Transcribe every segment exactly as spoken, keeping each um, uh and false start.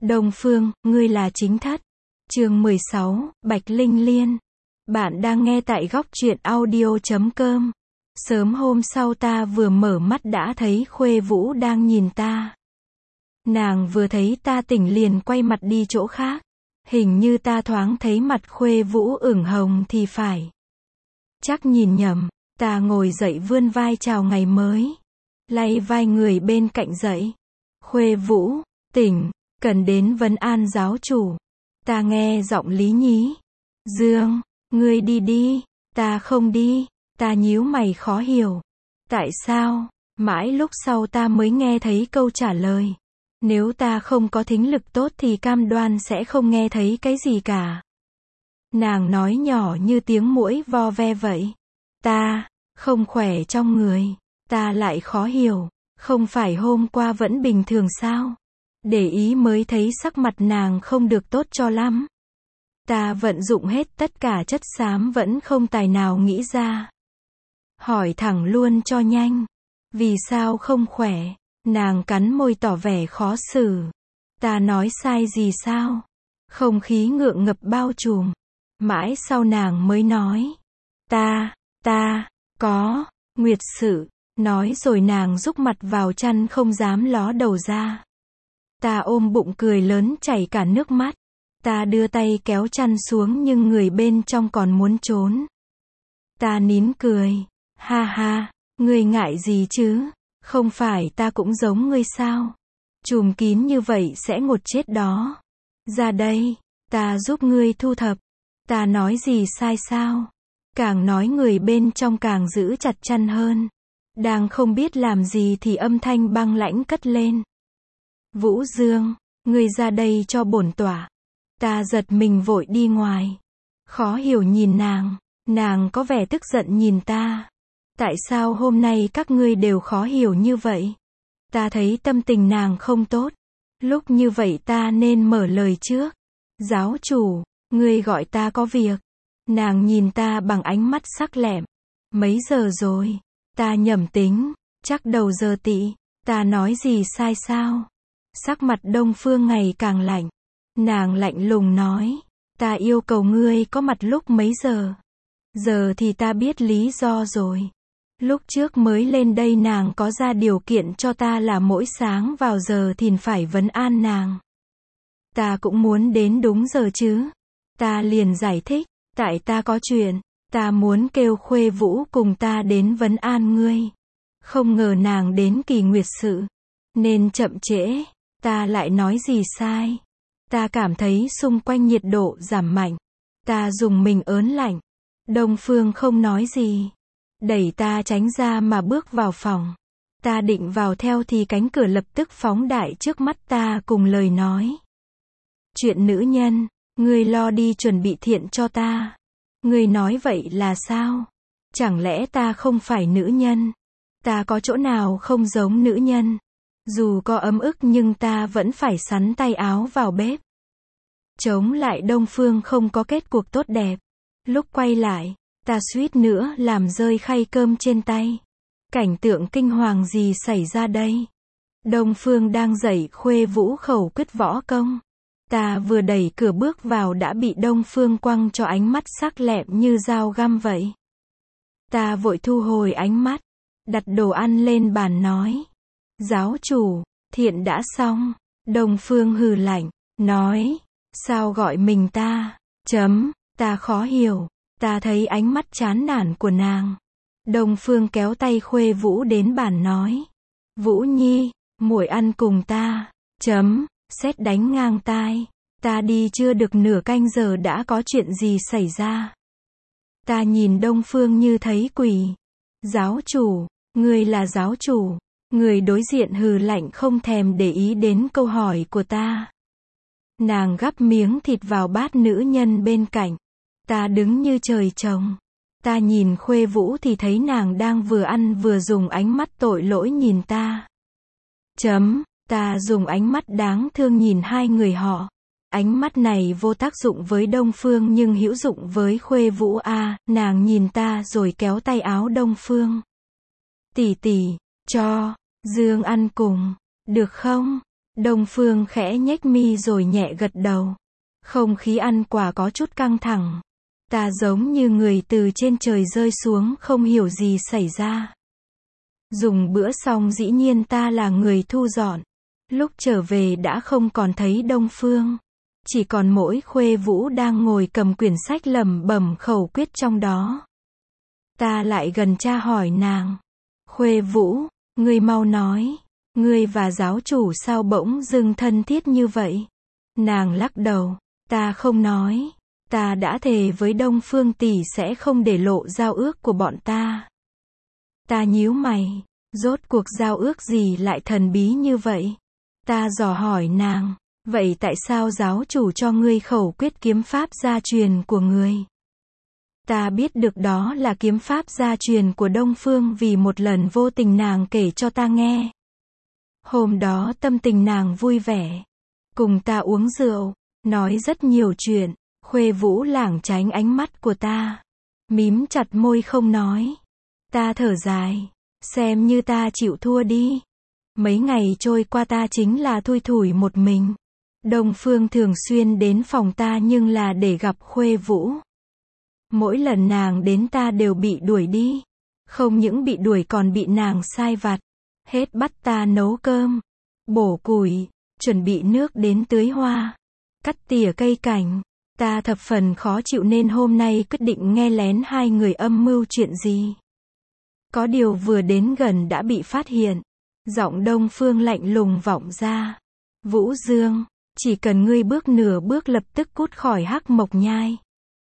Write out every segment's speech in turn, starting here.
Đông Phương, ngươi là chính thất. Chương mười sáu, Bạch Linh Liên. Bạn đang nghe tại góc truyện audio chấm com. Sớm hôm sau ta vừa mở mắt đã thấy Khuê Vũ đang nhìn ta. Nàng vừa thấy ta tỉnh liền quay mặt đi chỗ khác. Hình như ta thoáng thấy mặt Khuê Vũ ửng hồng thì phải. Chắc nhìn nhầm, ta ngồi dậy vươn vai chào ngày mới. Lay vai người bên cạnh dậy. Khuê Vũ, tỉnh, cần đến vấn an giáo chủ. Ta nghe giọng Lý Nhí. Dương, ngươi đi đi, ta không đi. Ta nhíu mày khó hiểu. Tại sao? Mãi lúc sau ta mới nghe thấy câu trả lời. Nếu ta không có thính lực tốt thì cam đoan sẽ không nghe thấy cái gì cả. Nàng nói nhỏ như tiếng muỗi vo ve vậy. Ta, không khỏe trong người. Ta lại khó hiểu. Không phải hôm qua vẫn bình thường sao? Để ý mới thấy sắc mặt nàng không được tốt cho lắm. Ta vận dụng hết tất cả chất xám vẫn không tài nào nghĩ ra. Hỏi thẳng luôn cho nhanh. Vì sao không khỏe? Nàng cắn môi tỏ vẻ khó xử. Ta nói sai gì sao? Không khí ngượng ngập bao trùm. Mãi sau nàng mới nói. Ta, ta, có, nguyệt sự. Nói rồi nàng rúc mặt vào chăn không dám ló đầu ra. Ta ôm bụng cười lớn chảy cả nước mắt. Ta đưa tay kéo chăn xuống nhưng người bên trong còn muốn trốn. Ta nín cười. Ha ha, ngươi ngại gì chứ? Không phải ta cũng giống ngươi sao? Trùm kín như vậy sẽ ngột chết đó. Ra đây, ta giúp ngươi thu thập. Ta nói gì sai sao? Càng nói người bên trong càng giữ chặt chăn hơn. Đang không biết làm gì thì âm thanh băng lãnh cất lên. Vũ Dương, ngươi ra đây cho bổn tọa. Ta giật mình vội đi ngoài. Khó hiểu nhìn nàng. Nàng có vẻ tức giận nhìn ta. Tại sao hôm nay các ngươi đều khó hiểu như vậy? Ta thấy tâm tình nàng không tốt. Lúc như vậy ta nên mở lời trước. Giáo chủ, ngươi gọi ta có việc. Nàng nhìn ta bằng ánh mắt sắc lẹm. Mấy giờ rồi? Ta nhẩm tính. Chắc đầu giờ tỵ. Ta nói gì sai sao? Sắc mặt Đông Phương ngày càng lạnh. Nàng lạnh lùng nói. Ta yêu cầu ngươi có mặt lúc mấy giờ? Giờ thì ta biết lý do rồi. Lúc trước mới lên đây nàng có ra điều kiện cho ta là mỗi sáng vào giờ thìn phải vấn an nàng. Ta cũng muốn đến đúng giờ chứ. Ta liền giải thích. Tại ta có chuyện. Ta muốn kêu Khuê Vũ cùng ta đến vấn an ngươi. Không ngờ nàng đến kỳ nguyệt sự. Nên chậm trễ. Ta lại nói gì sai. Ta cảm thấy xung quanh nhiệt độ giảm mạnh. Ta dùng mình ớn lạnh. Đông Phương không nói gì. Đẩy ta tránh ra mà bước vào phòng. Ta định vào theo thì cánh cửa lập tức phóng đại trước mắt ta cùng lời nói. Chuyện nữ nhân, ngươi lo đi chuẩn bị thiện cho ta. Ngươi nói vậy là sao? Chẳng lẽ ta không phải nữ nhân? Ta có chỗ nào không giống nữ nhân? Dù có ấm ức nhưng ta vẫn phải sắn tay áo vào bếp. Chống lại Đông Phương không có kết cuộc tốt đẹp. Lúc quay lại, ta suýt nữa làm rơi khay cơm trên tay. Cảnh tượng kinh hoàng gì xảy ra đây? Đông Phương đang dạy Khuê Vũ khẩu quyết võ công. Ta vừa đẩy cửa bước vào đã bị Đông Phương quăng cho ánh mắt sắc lẹm như dao găm vậy. Ta vội thu hồi ánh mắt, đặt đồ ăn lên bàn nói. Giáo chủ, thiện đã xong. Đông Phương hừ lạnh, nói. Sao gọi mình ta? Chấm, ta khó hiểu. Ta thấy ánh mắt chán nản của nàng. Đông Phương kéo tay Khuê Vũ đến bàn nói. Vũ Nhi, muội ăn cùng ta. Chấm, sét đánh ngang tai. Ta đi chưa được nửa canh giờ đã có chuyện gì xảy ra. Ta nhìn Đông Phương như thấy quỷ. Giáo chủ, người là giáo chủ. Người đối diện hừ lạnh không thèm để ý đến câu hỏi của ta. Nàng gắp miếng thịt vào bát nữ nhân bên cạnh. Ta đứng như trời trồng. Ta nhìn Khuê Vũ thì thấy nàng đang vừa ăn vừa dùng ánh mắt tội lỗi nhìn ta. Chấm, ta dùng ánh mắt đáng thương nhìn hai người họ. Ánh mắt này vô tác dụng với Đông Phương nhưng hữu dụng với Khuê Vũ a. À, nàng nhìn ta rồi kéo tay áo Đông Phương. Tỷ tỷ, cho Dương ăn cùng, được không? Đông Phương khẽ nhếch mi rồi nhẹ gật đầu. Không khí ăn quả có chút căng thẳng. Ta giống như người từ trên trời rơi xuống không hiểu gì xảy ra. Dùng bữa xong dĩ nhiên ta là người thu dọn. Lúc trở về đã không còn thấy Đông Phương. Chỉ còn mỗi Khuê Vũ đang ngồi cầm quyển sách lẩm bẩm khẩu quyết trong đó. Ta lại gần tra hỏi nàng. Khuê Vũ, ngươi mau nói. Ngươi và giáo chủ sao bỗng dưng thân thiết như vậy? Nàng lắc đầu. Ta không nói. Ta đã thề với Đông Phương tỷ sẽ không để lộ giao ước của bọn ta. Ta nhíu mày. Rốt cuộc giao ước gì lại thần bí như vậy? Ta dò hỏi nàng. Vậy tại sao giáo chủ cho ngươi khẩu quyết kiếm pháp gia truyền của ngươi? Ta biết được đó là kiếm pháp gia truyền của Đông Phương vì một lần vô tình nàng kể cho ta nghe. Hôm đó tâm tình nàng vui vẻ. Cùng ta uống rượu, nói rất nhiều chuyện. Khuê Vũ lảng tránh ánh mắt của ta. Mím chặt môi không nói. Ta thở dài. Xem như ta chịu thua đi. Mấy ngày trôi qua ta chính là thui thủi một mình. Đông Phương thường xuyên đến phòng ta nhưng là để gặp Khuê Vũ. Mỗi lần nàng đến ta đều bị đuổi đi. Không những bị đuổi còn bị nàng sai vặt. Hết bắt ta nấu cơm, bổ củi, chuẩn bị nước đến tưới hoa, cắt tỉa cây cảnh. Ta thập phần khó chịu nên hôm nay quyết định nghe lén hai người âm mưu chuyện gì. Có điều vừa đến gần đã bị phát hiện. Giọng Đông Phương lạnh lùng vọng ra. Vũ Dương, chỉ cần ngươi bước nửa bước lập tức cút khỏi Hắc Mộc Nhai.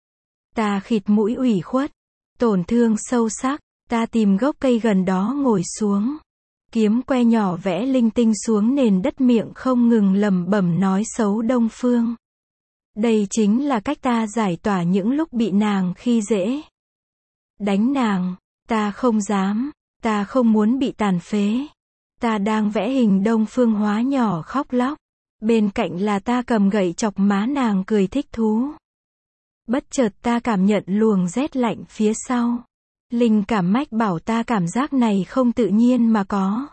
Ta khịt mũi ủy khuất, tổn thương sâu sắc. Ta tìm gốc cây gần đó ngồi xuống. Kiếm que nhỏ vẽ linh tinh xuống nền đất, miệng không ngừng lẩm bẩm nói xấu Đông Phương. Đây chính là cách ta giải tỏa những lúc bị nàng khi dễ. Đánh nàng, ta không dám, ta không muốn bị tàn phế. Ta đang vẽ hình Đông Phương hóa nhỏ khóc lóc. Bên cạnh là ta cầm gậy chọc má nàng cười thích thú. Bất chợt ta cảm nhận luồng rét lạnh phía sau. Linh cảm mách bảo ta cảm giác này không tự nhiên mà có.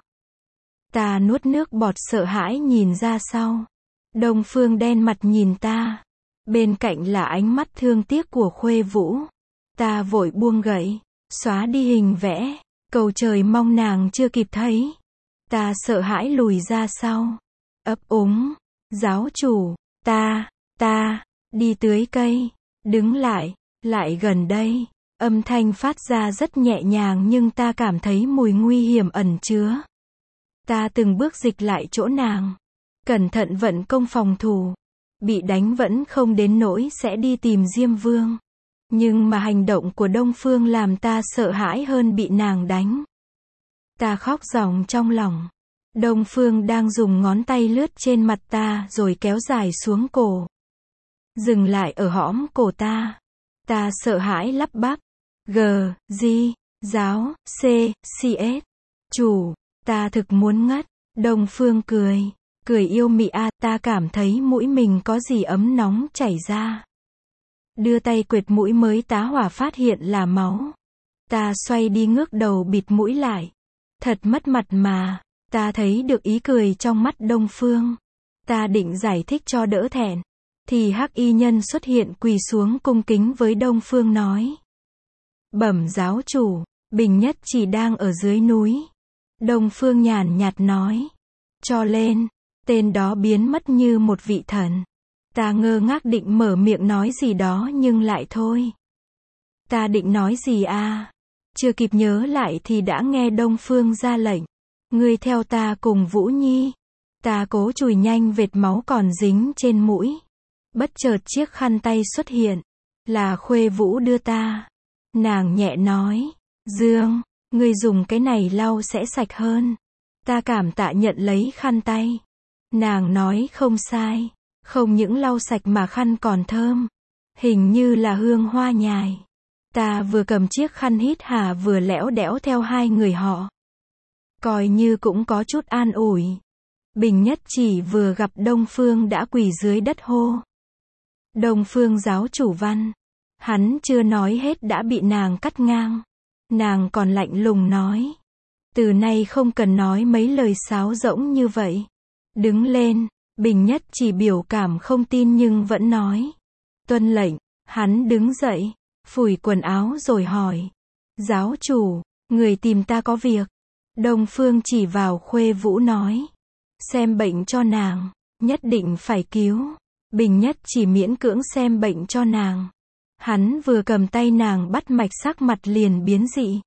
Ta nuốt nước bọt sợ hãi nhìn ra sau. Đông Phương đen mặt nhìn ta. Bên cạnh là ánh mắt thương tiếc của Khuê Vũ. Ta vội buông gậy, xóa đi hình vẽ, cầu trời mong nàng chưa kịp thấy. Ta sợ hãi lùi ra sau. Ấp úng, giáo chủ, ta, ta, đi tưới cây, đứng lại, lại gần đây. Âm thanh phát ra rất nhẹ nhàng nhưng ta cảm thấy mùi nguy hiểm ẩn chứa. Ta từng bước dịch lại chỗ nàng. Cẩn thận vận công phòng thủ. Bị đánh vẫn không đến nỗi sẽ đi tìm Diêm Vương. Nhưng mà hành động của Đông Phương làm ta sợ hãi hơn bị nàng đánh. Ta khóc ròng trong lòng. Đông Phương đang dùng ngón tay lướt trên mặt ta rồi kéo dài xuống cổ. Dừng lại ở hõm cổ ta. Ta sợ hãi lắp bắp. G, G, giáo, C, C S. Chủ, ta thực muốn ngất. Đông Phương cười. Cười yêu mị a, ta cảm thấy mũi mình có gì ấm nóng chảy ra. Đưa tay quệt mũi mới tá hỏa phát hiện là máu. Ta xoay đi ngước đầu bịt mũi lại. Thật mất mặt mà. Ta thấy được ý cười trong mắt Đông Phương. Ta định giải thích cho đỡ thẹn. Thì hắc y nhân xuất hiện quỳ xuống cung kính với Đông Phương nói. Bẩm giáo chủ, Bình Nhất chỉ đang ở dưới núi. Đông Phương nhàn nhạt nói. Cho lên. Tên đó biến mất như một vị thần. Ta ngơ ngác định mở miệng nói gì đó nhưng lại thôi. Ta định nói gì à? Chưa kịp nhớ lại thì đã nghe Đông Phương ra lệnh. Ngươi theo ta cùng Vũ Nhi. Ta cố chùi nhanh vệt máu còn dính trên mũi. Bất chợt chiếc khăn tay xuất hiện. Là Khuê Vũ đưa ta. Nàng nhẹ nói. Dương, ngươi dùng cái này lau sẽ sạch hơn. Ta cảm tạ nhận lấy khăn tay. Nàng nói không sai. Không những lau sạch mà khăn còn thơm. Hình như là hương hoa nhài. Ta vừa cầm chiếc khăn hít hà vừa lẽo đẽo theo hai người họ. Coi như cũng có chút an ủi. Bình Nhất chỉ vừa gặp Đông Phương đã quỳ dưới đất hô. Đông Phương giáo chủ văn. Hắn chưa nói hết đã bị nàng cắt ngang. Nàng còn lạnh lùng nói. Từ nay không cần nói mấy lời sáo rỗng như vậy. Đứng lên, Bình Nhất Chỉ biểu cảm không tin nhưng vẫn nói. Tuân lệnh, hắn đứng dậy, phủi quần áo rồi hỏi. Giáo chủ, người tìm ta có việc. Đông Phương chỉ vào Khuê Vũ nói. Xem bệnh cho nàng, nhất định phải cứu. Bình Nhất Chỉ miễn cưỡng xem bệnh cho nàng. Hắn vừa cầm tay nàng bắt mạch sắc mặt liền biến dị.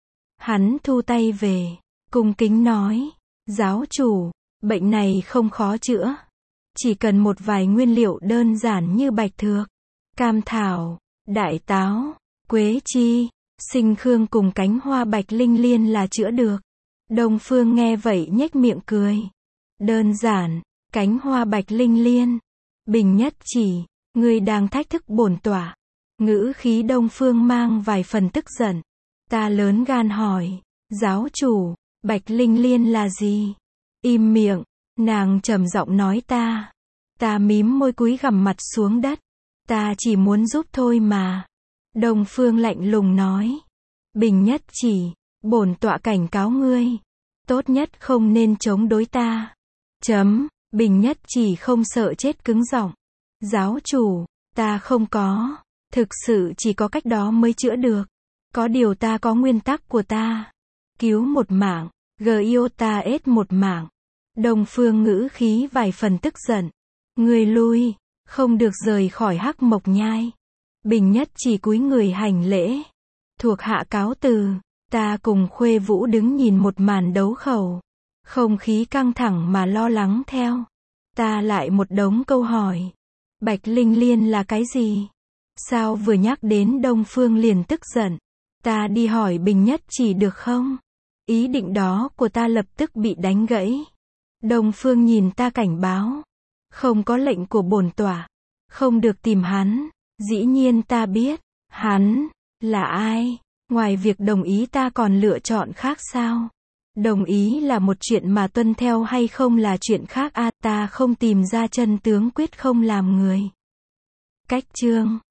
Hắn thu tay về, cung kính nói. Giáo chủ, bệnh này không khó chữa. Chỉ cần một vài nguyên liệu đơn giản như bạch thược, cam thảo, đại táo, quế chi, sinh khương cùng cánh hoa bạch linh liên là chữa được. Đông Phương nghe vậy nhếch miệng cười. Đơn giản, cánh hoa bạch linh liên. Bình Nhất Chỉ, ngươi đang thách thức bổn tọa. Ngữ khí Đông Phương mang vài phần tức giận. Ta lớn gan hỏi, giáo chủ, bạch linh liên là gì? Im miệng, nàng trầm giọng nói ta. Ta mím môi cúi gằm mặt xuống đất. Ta chỉ muốn giúp thôi mà. Đông Phương lạnh lùng nói. Bình Nhất Chỉ, bổn tọa cảnh cáo ngươi. Tốt nhất không nên chống đối ta. Chấm, Bình Nhất Chỉ không sợ chết cứng giọng. Giáo chủ, ta không có. Thực sự chỉ có cách đó mới chữa được. Có điều ta có nguyên tắc của ta. Cứu một mạng, giota ết một mạng. Đông Phương ngữ khí vài phần tức giận. Người lui, không được rời khỏi Hắc Mộc Nhai. Bình Nhất Chỉ cúi người hành lễ. Thuộc hạ cáo từ. Ta cùng Khuê Vũ đứng nhìn một màn đấu khẩu. Không khí căng thẳng mà lo lắng theo. Ta lại một đống câu hỏi. Bạch linh liên là cái gì? Sao vừa nhắc đến Đông Phương liền tức giận? Ta đi hỏi Bình Nhất Chỉ được không? Ý định đó của ta lập tức bị đánh gãy. Đông Phương nhìn ta cảnh báo. Không có lệnh của bổn tọa. Không được tìm hắn. Dĩ nhiên ta biết. Hắn là ai? Ngoài việc đồng ý ta còn lựa chọn khác sao? Đồng ý là một chuyện mà tuân theo hay không là chuyện khác a. À, ta không tìm ra chân tướng quyết không làm người. Cách chương